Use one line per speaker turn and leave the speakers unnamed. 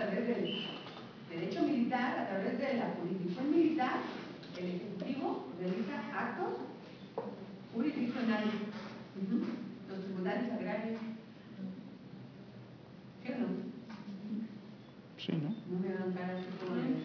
través del derecho militar, a través de la jurisdicción militar, el Ejecutivo realiza actos jurisdiccionales. Los tribunales agrarios. ¿Sí o no?
Sí, ¿no?
No me hagan cara así como de...